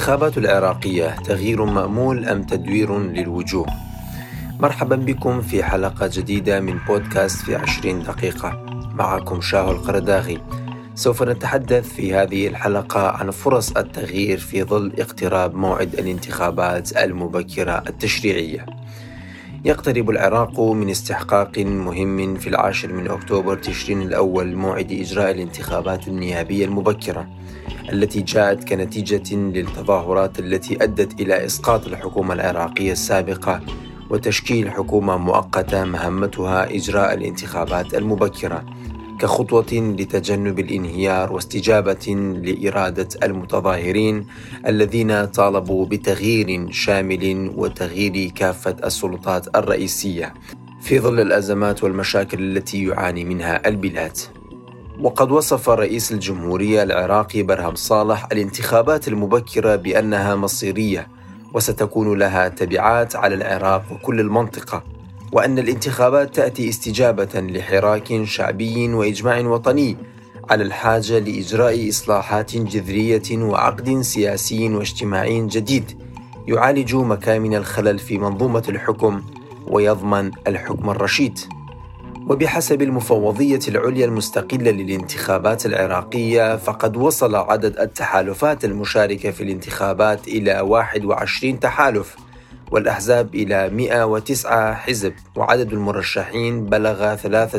الانتخابات العراقية تغيير مأمول أم تدوير للوجوه؟ مرحبا بكم في حلقة جديدة من بودكاست في 20 دقيقة. معكم شاهو القرداغي. سوف نتحدث في هذه الحلقة عن فرص التغيير في ظل اقتراب موعد الانتخابات المبكرة التشريعية. يقترب العراق من استحقاق مهم في 10 أكتوبر تشرين الأول، موعد إجراء الانتخابات النيابية المبكرة التي جاءت كنتيجة للتظاهرات التي أدت إلى إسقاط الحكومة العراقية السابقة وتشكيل حكومة مؤقتة مهمتها إجراء الانتخابات المبكرة كخطوة لتجنب الانهيار واستجابة لإرادة المتظاهرين الذين طالبوا بتغيير شامل وتغيير كافة السلطات الرئيسية في ظل الأزمات والمشاكل التي يعاني منها البلاد. وقد وصف رئيس الجمهورية العراقي برهم صالح الانتخابات المبكرة بأنها مصيرية وستكون لها تبعات على العراق وكل المنطقة، وأن الانتخابات تأتي استجابة لحراك شعبي وإجماع وطني على الحاجة لإجراء إصلاحات جذرية وعقد سياسي واجتماعي جديد يعالج مكامن الخلل في منظومة الحكم ويضمن الحكم الرشيد. وبحسب المفوضية العليا المستقلة للانتخابات العراقية، فقد وصل عدد التحالفات المشاركة في الانتخابات إلى 21 تحالف، والأحزاب إلى 109 حزب، وعدد المرشحين بلغ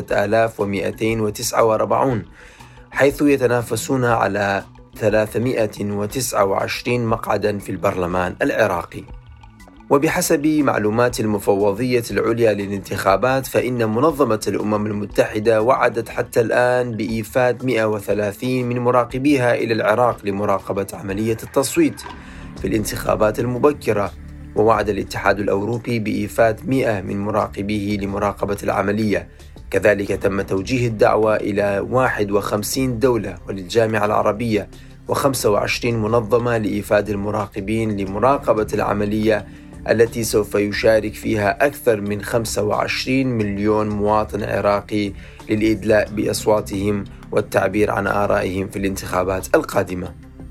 3249، حيث يتنافسون على 329 مقعدا في البرلمان العراقي. وبحسب معلومات المفوضية العليا للانتخابات، فإن منظمة الأمم المتحدة وعدت حتى الآن بإيفاد 130 من مراقبيها إلى العراق لمراقبة عملية التصويت في الانتخابات المبكرة، ووعد الاتحاد الأوروبي بإيفاد 100 من مراقبيه لمراقبة العملية. كذلك تم توجيه الدعوة إلى 51 دولة وللجامعة العربية و25 منظمة لإيفاد المراقبين لمراقبة العملية التي سوف يشارك فيها أكثر من 25 مليون مواطن عراقي للإدلاء بأصواتهم والتعبير عن آرائهم في الانتخابات القادمة.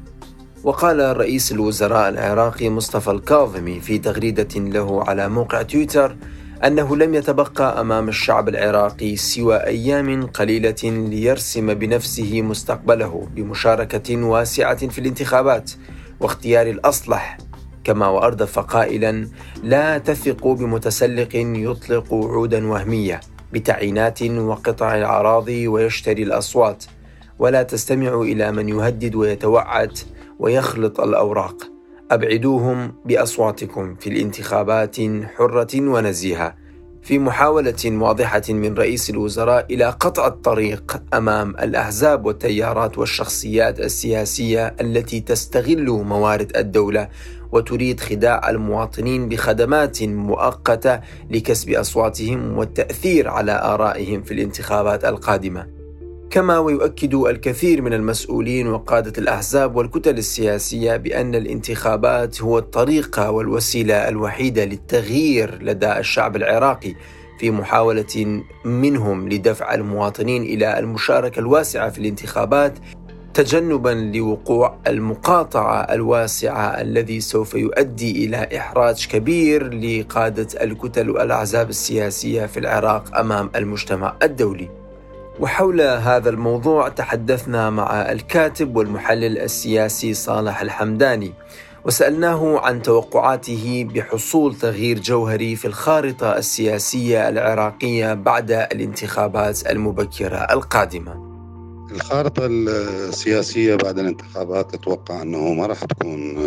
وقال رئيس الوزراء العراقي مصطفى الكاظمي في تغريدة له على موقع تويتر أنه لم يتبقى أمام الشعب العراقي سوى أيام قليلة ليرسم بنفسه مستقبله بمشاركة واسعة في الانتخابات واختيار الأصلح، كما وأردف قائلا: لا تثقوا بمتسلق يطلق وعودا وهمية بتعيينات وقطع الأراضي ويشتري الأصوات، ولا تستمعوا إلى من يهدد ويتوعد ويخلط الأوراق. أبعدوهم بأصواتكم في الانتخابات حرة ونزيهة، في محاولة واضحة من رئيس الوزراء إلى قطع الطريق أمام الأحزاب والتيارات والشخصيات السياسية التي تستغل موارد الدولة وتريد خداع المواطنين بخدمات مؤقتة لكسب أصواتهم والتأثير على آرائهم في الانتخابات القادمة. كما ويؤكد الكثير من المسؤولين وقادة الأحزاب والكتل السياسية بأن الانتخابات هو الطريقة والوسيلة الوحيدة للتغيير لدى الشعب العراقي، في محاولة منهم لدفع المواطنين إلى المشاركة الواسعة في الانتخابات تجنبا لوقوع المقاطعة الواسعة الذي سوف يؤدي إلى إحراج كبير لقادة الكتل والأحزاب السياسية في العراق أمام المجتمع الدولي. وحول هذا الموضوع تحدثنا مع الكاتب والمحلل السياسي صالح الحمداني، وسألناه عن توقعاته بحصول تغيير جوهري في الخارطة السياسية العراقية بعد الانتخابات المبكرة القادمة. الخارطة السياسية بعد الانتخابات أتوقع أنه ما راح تكون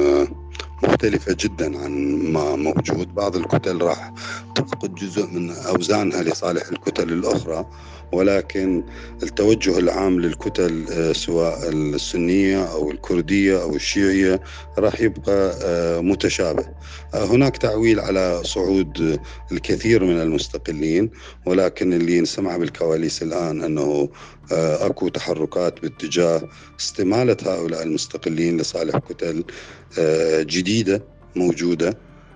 مختلفة جدا عن ما موجود. بعض الكتل راح تفقد جزء من أوزانها لصالح الكتل الأخرى، ولكن التوجه العام للكتل سواء السنية أو الكردية أو الشيعية راح يبقى متشابه. هناك تعويل على صعود الكثير من المستقلين، ولكن اللي نسمع بالكواليس الآن أنه أكو تحركات باتجاه استمالة هؤلاء المستقلين لصالح كتل جديدة موجودة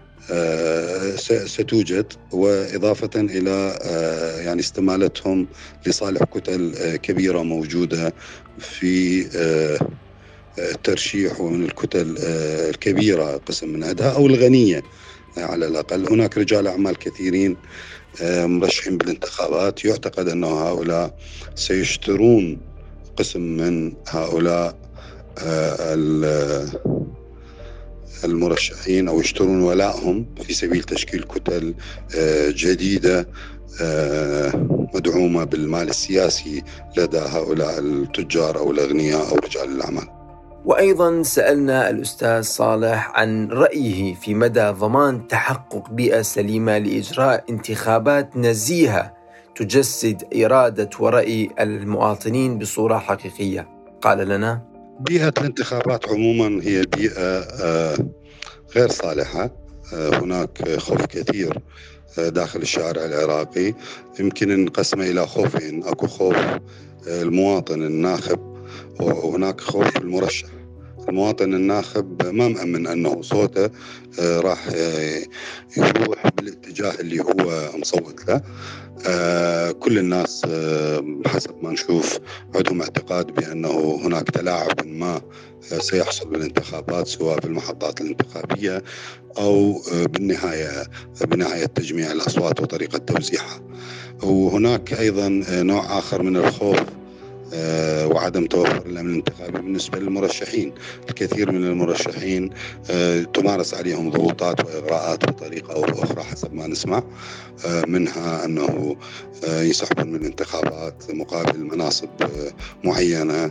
ستوجد، وإضافة إلى يعني استمالتهم لصالح كتل كبيرة موجودة في الترشيح، ومن الكتل الكبيرة قسم من عندها أو الغنية على الأقل. هناك رجال أعمال كثيرين مرشحين بالانتخابات، يعتقد أن هؤلاء سيشترون قسم من هؤلاء المرشحين، أو يشترون ولائهم في سبيل تشكيل كتل جديدة مدعومة بالمال السياسي لدى هؤلاء التجار أو الأغنياء أو رجال الأعمال. وأيضا سألنا الأستاذ صالح عن رأيه في مدى ضمان تحقق بيئة سليمة لإجراء انتخابات نزيهة تجسد إرادة ورأي المواطنين بصورة حقيقية. قال لنا: بيئة الانتخابات عموما هي بيئة غير صالحة. هناك خوف كثير داخل الشارع العراقي، يمكن نقسمه إلى خوفين: أكو خوف المواطن الناخب، وهناك خوف المرشح. المواطن الناخب ما مأمن أنه صوته راح يروح بالاتجاه اللي هو مصوت له. كل الناس حسب ما نشوف عندهم اعتقاد بأنه هناك تلاعب ما سيحصل بالانتخابات، سواء في المحطات الانتخابية أو بنهاية تجميع الأصوات وطريقة توزيعها. وهناك أيضا نوع آخر من الخوف وعدم توفر الأمن الانتخابي بالنسبة للمرشحين. الكثير من المرشحين تمارس عليهم ضغوطات وإغراءات بطريقة أو بأخرى حسب ما نسمع، منها أنه يسحبون من الانتخابات مقابل مناصب معينة،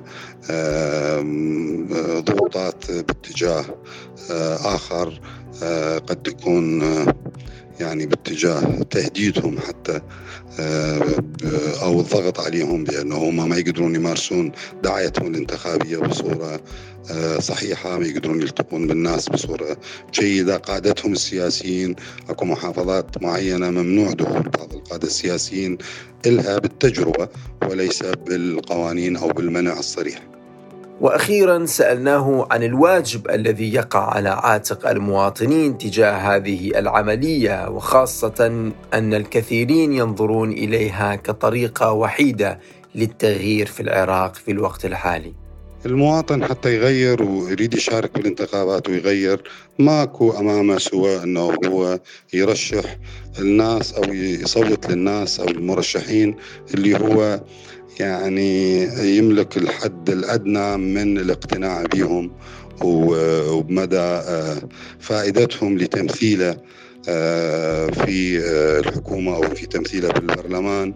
ضغوطات باتجاه آخر قد تكون يعني باتجاه تهديدهم حتى أو الضغط عليهم بأنهم ما يقدرون يمارسون دعايتهم الانتخابية بصورة صحيحة، ما يقدرون يلتقون بالناس بصورة جيدة. قادتهم السياسيين، أكو محافظات معينة ممنوع دخول بعض القادة السياسيين إلها بالتجربة وليس بالقوانين أو بالمنع الصريح. وأخيرا سألناه عن الواجب الذي يقع على عاتق المواطنين تجاه هذه العملية، وخاصة أن الكثيرين ينظرون إليها كطريقة وحيدة للتغيير في العراق في الوقت الحالي. المواطن حتى يغير ويريد يشارك بالانتخابات ويغير، ماكو أمامه سوى أنه هو يرشح الناس أو يصوت للناس أو المرشحين اللي هو يعني يملك الحد الأدنى من الاقتناع بهم وبمدى فائدتهم لتمثيله في الحكومة أو في تمثيله بالبرلمان.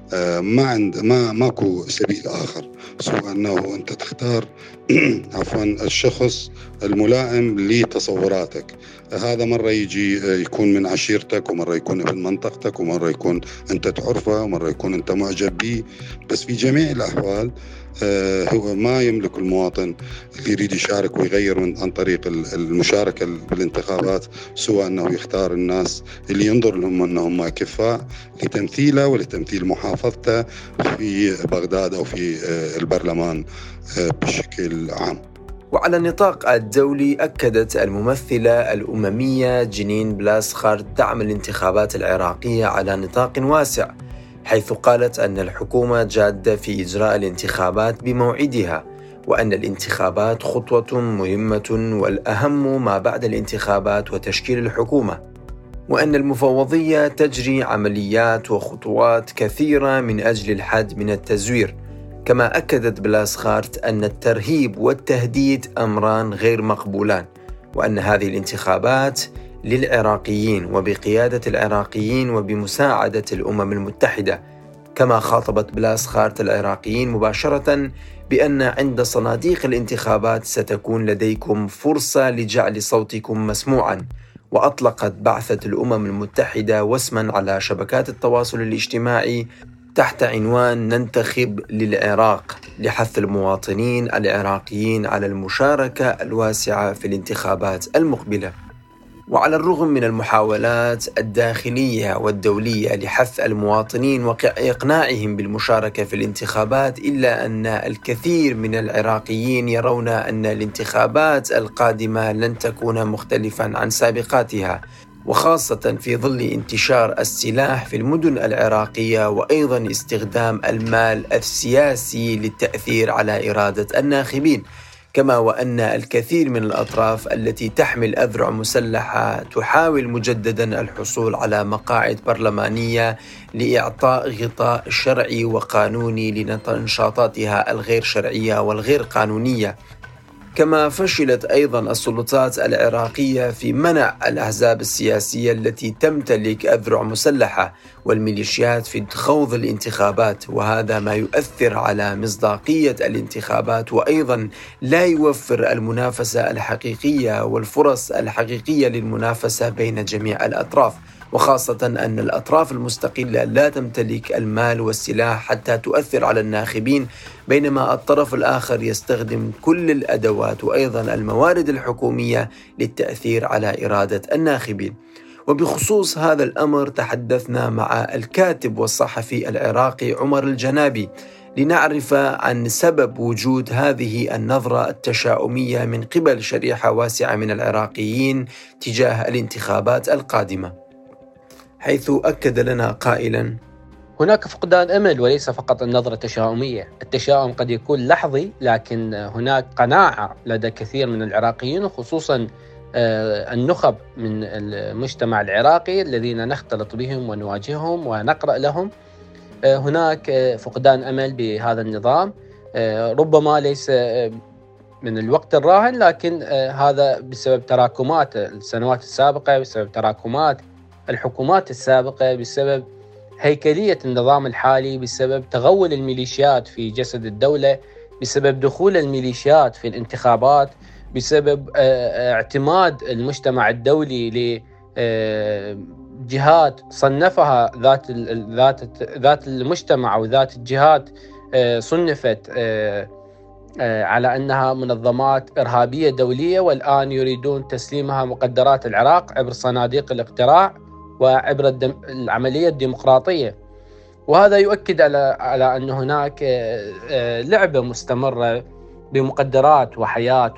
ماكو سبيل آخر سوى أنه أنت تختار الشخص الملائم لتصوراتك. هذا مرة يجي يكون من عشيرتك، ومرة يكون ابن منطقتك، ومرة يكون أنت تعرفه، ومرة يكون أنت معجب به. بس في جميع الأحوال هو ما يملك المواطن اللي يريد يشارك ويغير عن طريق المشاركة بالانتخابات سوى أنه يختار الناس اللي ينظر لهم أنهم كفاء لتمثيله ولتمثيل محافظته في بغداد أو في البرلمان بشكل عام. وعلى النطاق الدولي أكدت الممثلة الأممية جنين بلاسخارت دعم الانتخابات العراقية على نطاق واسع، حيث قالت أن الحكومة جادة في إجراء الانتخابات بموعدها، وأن الانتخابات خطوة مهمة والأهم ما بعد الانتخابات وتشكيل الحكومة، وأن المفوضية تجري عمليات وخطوات كثيرة من أجل الحد من التزوير. كما أكدت بلاسخارت أن الترهيب والتهديد أمران غير مقبولان، وأن هذه الانتخابات للعراقيين وبقيادة العراقيين وبمساعدة الأمم المتحدة. كما خاطبت بلاسخارت العراقيين مباشرة بأن عند صناديق الانتخابات ستكون لديكم فرصة لجعل صوتكم مسموعا، وأطلقت بعثة الأمم المتحدة وسما على شبكات التواصل الاجتماعي تحت عنوان ننتخب للعراق لحث المواطنين العراقيين على المشاركة الواسعة في الانتخابات المقبلة. وعلى الرغم من المحاولات الداخلية والدولية لحث المواطنين وإقناعهم بالمشاركة في الانتخابات، إلا أن الكثير من العراقيين يرون أن الانتخابات القادمة لن تكون مختلفا عن سابقاتها، وخاصة في ظل انتشار السلاح في المدن العراقية، وأيضا استخدام المال السياسي للتأثير على إرادة الناخبين. كما وأن الكثير من الأطراف التي تحمل أذرع مسلحة تحاول مجددا الحصول على مقاعد برلمانية لإعطاء غطاء شرعي وقانوني لنشاطاتها الغير شرعية والغير قانونية. كما فشلت أيضا السلطات العراقية في منع الأحزاب السياسية التي تمتلك أذرع مسلحة والميليشيات في خوض الانتخابات، وهذا ما يؤثر على مصداقية الانتخابات، وأيضا لا يوفر المنافسة الحقيقية والفرص الحقيقية للمنافسة بين جميع الأطراف، وخاصة أن الأطراف المستقلة لا تمتلك المال والسلاح حتى تؤثر على الناخبين، بينما الطرف الآخر يستخدم كل الأدوات وأيضا الموارد الحكومية للتأثير على إرادة الناخبين. وبخصوص هذا الأمر تحدثنا مع الكاتب والصحفي العراقي عمر الجنابي لنعرف عن سبب وجود هذه النظرة التشاؤمية من قبل شريحة واسعة من العراقيين تجاه الانتخابات القادمة، حيث أكد لنا قائلا: هناك فقدان أمل وليس فقط النظرة التشاؤمية. التشاؤم قد يكون لحظي، لكن هناك قناعة لدى كثير من العراقيين وخصوصا النخب من المجتمع العراقي الذين نختلط بهم ونواجههم ونقرأ لهم. هناك فقدان أمل بهذا النظام، ربما ليس من الوقت الراهن، لكن هذا بسبب تراكمات السنوات السابقة، بسبب تراكمات الحكومات السابقة، بسبب هيكلية النظام الحالي، بسبب تغول الميليشيات في جسد الدولة، بسبب دخول الميليشيات في الانتخابات، بسبب اعتماد المجتمع الدولي لجهات صنفها ذات المجتمع أو ذات الجهات صنفت على أنها منظمات إرهابية دولية، والآن يريدون تسليمها مقدرات العراق عبر صناديق الاقتراع وعبر العملية الديمقراطية. وهذا يؤكد على أن هناك لعبة مستمرة بمقدرات وحياة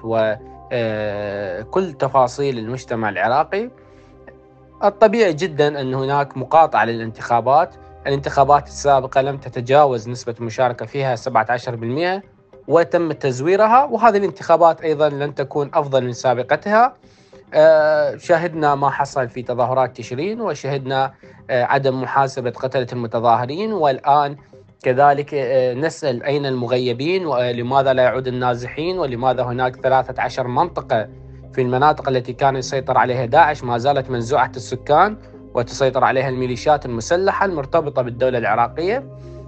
وكل تفاصيل المجتمع العراقي. الطبيعي جدا أن هناك مقاطعة للانتخابات. الانتخابات السابقة لم تتجاوز نسبة المشاركة فيها 17%، وتم تزويرها، وهذه الانتخابات أيضا لن تكون أفضل من سابقتها. شاهدنا ما حصل في تظاهرات تشرين، وشاهدنا عدم محاسبة قتلة المتظاهرين، والآن كذلك نسأل أين المغيبين ولماذا لا يعود النازحين، ولماذا هناك 13 منطقة في المناطق التي كان يسيطر عليها داعش ما زالت منزوعة السكان وتسيطر عليها الميليشيات المسلحة المرتبطة بالدولة العراقية.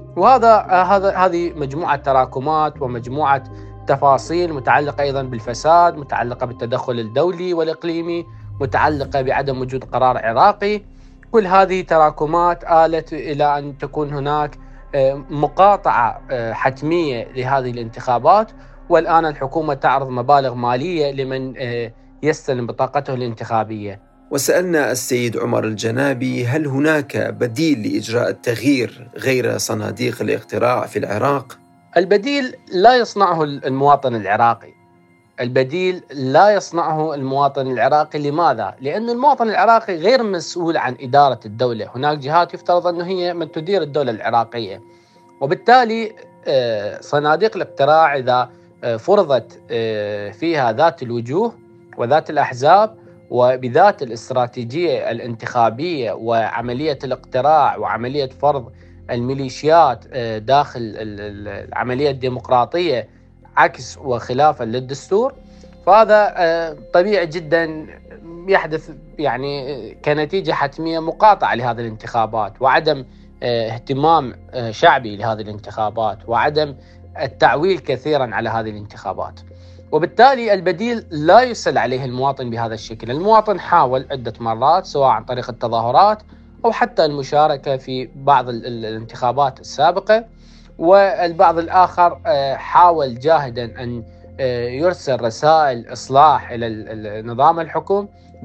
هذه مجموعة تراكمات ومجموعة تفاصيل متعلقة أيضا بالفساد، متعلقة بالتدخل الدولي والإقليمي، متعلقة بعدم وجود قرار عراقي. كل هذه تراكمات آلت إلى أن تكون هناك مقاطعة حتمية لهذه الانتخابات، والآن الحكومة تعرض مبالغ مالية لمن يستلم بطاقته الانتخابية. وسألنا السيد عمر الجنابي: هل هناك بديل لإجراء التغيير غير صناديق الاقتراع في العراق؟ البديل لا يصنعه المواطن العراقي. البديل لا يصنعه المواطن العراقي. لماذا؟ لأن المواطن العراقي غير مسؤول عن إدارة الدولة. هناك جهات يفترض أنه هي من تدير الدولة العراقية، وبالتالي صناديق الاقتراع إذا فرضت فيها ذات الوجوه وذات الأحزاب وبذات الاستراتيجية الانتخابية وعملية الاقتراع وعملية فرض الميليشيات داخل العملية الديمقراطية عكس وخلافا للدستور، فهذا طبيعي جدا يحدث يعني كنتيجة حتمية مقاطعة لهذه الانتخابات، وعدم اهتمام شعبي لهذه الانتخابات، وعدم التعويل كثيرا على هذه الانتخابات. وبالتالي البديل لا يسأل عليه المواطن بهذا الشكل. المواطن حاول عدة مرات سواء عن طريق التظاهرات أو حتى المشاركة في بعض الانتخابات السابقة، والبعض الآخر حاول جاهدا أن يرسل رسائل إصلاح إلى نظام الحكم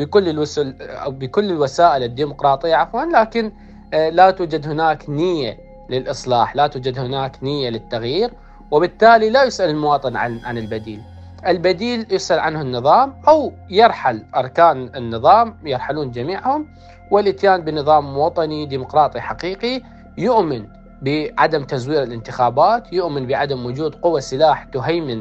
بكل الوسائل الديمقراطية لكن لا توجد هناك نية للإصلاح، لا توجد هناك نية للتغيير، وبالتالي لا يسأل المواطن عن البديل. البديل يسأل عنه النظام، أو يرحل أركان النظام يرحلون جميعهم، والاتيان بنظام وطني ديمقراطي حقيقي يؤمن بعدم تزوير الانتخابات، يؤمن بعدم وجود قوى سلاح تهيمن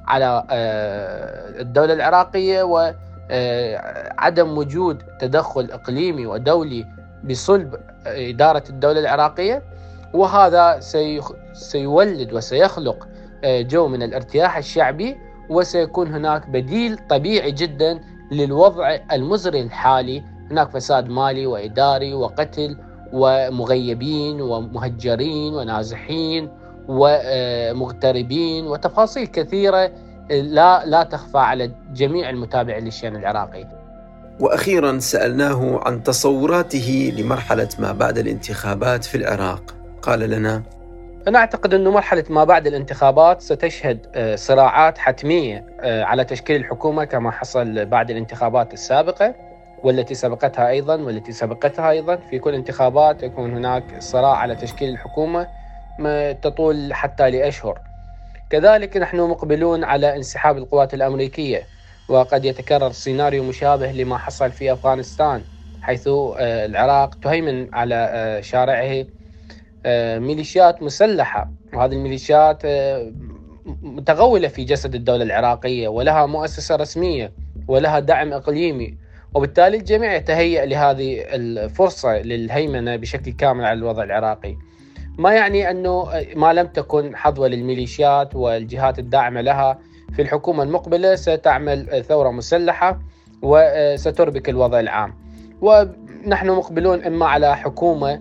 على الدولة العراقية وعدم وجود تدخل إقليمي ودولي بصلب إدارة الدولة العراقية، وهذا سيولد وسيخلق جو من الارتياح الشعبي، وسيكون هناك بديل طبيعي جدا للوضع المزري الحالي. هناك فساد مالي وإداري وقتل ومغيبين ومهجرين ونازحين ومغتربين وتفاصيل كثيرة لا تخفى على جميع المتابعين للشأن العراقي. وأخيرا سألناه عن تصوراته لمرحلة ما بعد الانتخابات في العراق. قال لنا: أنا أعتقد أن مرحلة ما بعد الانتخابات ستشهد صراعات حتمية على تشكيل الحكومة كما حصل بعد الانتخابات السابقة والتي سبقتها أيضا. في كل انتخابات يكون هناك صراع على تشكيل الحكومة تطول حتى لأشهر. كذلك نحن مقبلون على انسحاب القوات الأمريكية، وقد يتكرر سيناريو مشابه لما حصل في أفغانستان، حيث العراق تهيمن على شارعه ميليشيات مسلحة، وهذه الميليشيات متغولة في جسد الدولة العراقية ولها مؤسسة رسمية ولها دعم إقليمي، وبالتالي الجميع يتهيأ لهذه الفرصة للهيمنة بشكل كامل على الوضع العراقي. ما يعني أنه ما لم تكن حظوة للميليشيات والجهات الداعمة لها في الحكومة المقبلة ستعمل ثورة مسلحة وستربك الوضع العام. ونحن مقبلون إما على حكومة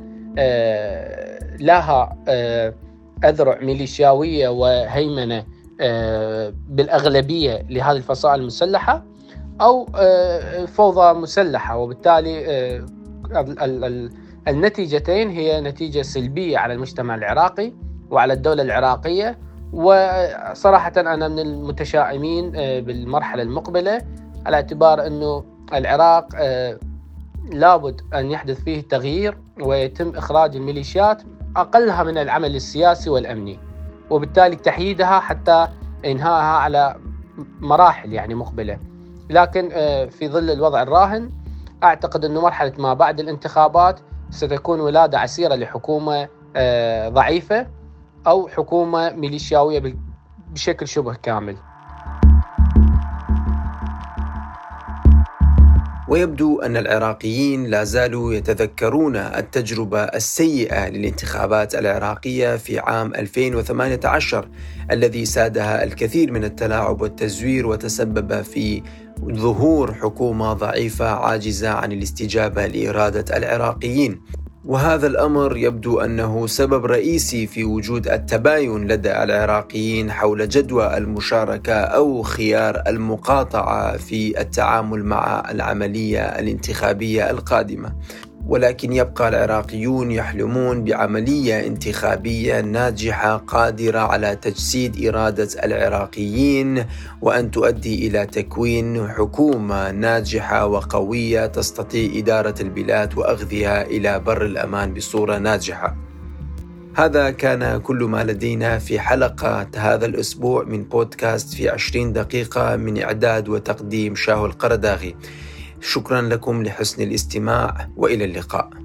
لها أذرع ميليشياوية وهيمنة بالأغلبية لهذه الفصائل المسلحة، أو فوضى مسلحة، وبالتالي النتيجتين هي نتيجة سلبية على المجتمع العراقي وعلى الدولة العراقية. وصراحة أنا من المتشائمين بالمرحلة المقبلة، على اعتبار أنه العراق لابد أن يحدث فيه تغيير ويتم إخراج الميليشيات أقلها من العمل السياسي والأمني، وبالتالي تحييدها حتى إنهائها على مراحل يعني مقبلة. لكن في ظل الوضع الراهن أعتقد أن مرحلة ما بعد الانتخابات ستكون ولادة عسيرة لحكومة ضعيفة أو حكومة ميليشياوية بشكل شبه كامل. ويبدو أن العراقيين لا زالوا يتذكرون التجربة السيئة للانتخابات العراقية في عام 2018 الذي سادها الكثير من التلاعب والتزوير، وتسبب في ظهور حكومة ضعيفة عاجزة عن الاستجابة لإرادة العراقيين. وهذا الأمر يبدو أنه سبب رئيسي في وجود التباين لدى العراقيين حول جدوى المشاركة أو خيار المقاطعة في التعامل مع العملية الانتخابية القادمة. ولكن يبقى العراقيون يحلمون بعملية انتخابية ناجحة قادرة على تجسيد إرادة العراقيين، وأن تؤدي إلى تكوين حكومة ناجحة وقوية تستطيع إدارة البلاد وأخذها إلى بر الأمان بصورة ناجحة. هذا كان كل ما لدينا في حلقة هذا الأسبوع من بودكاست في 20 دقيقة، من إعداد وتقديم شاهو القرداغي. شكرا لكم لحسن الاستماع، وإلى اللقاء.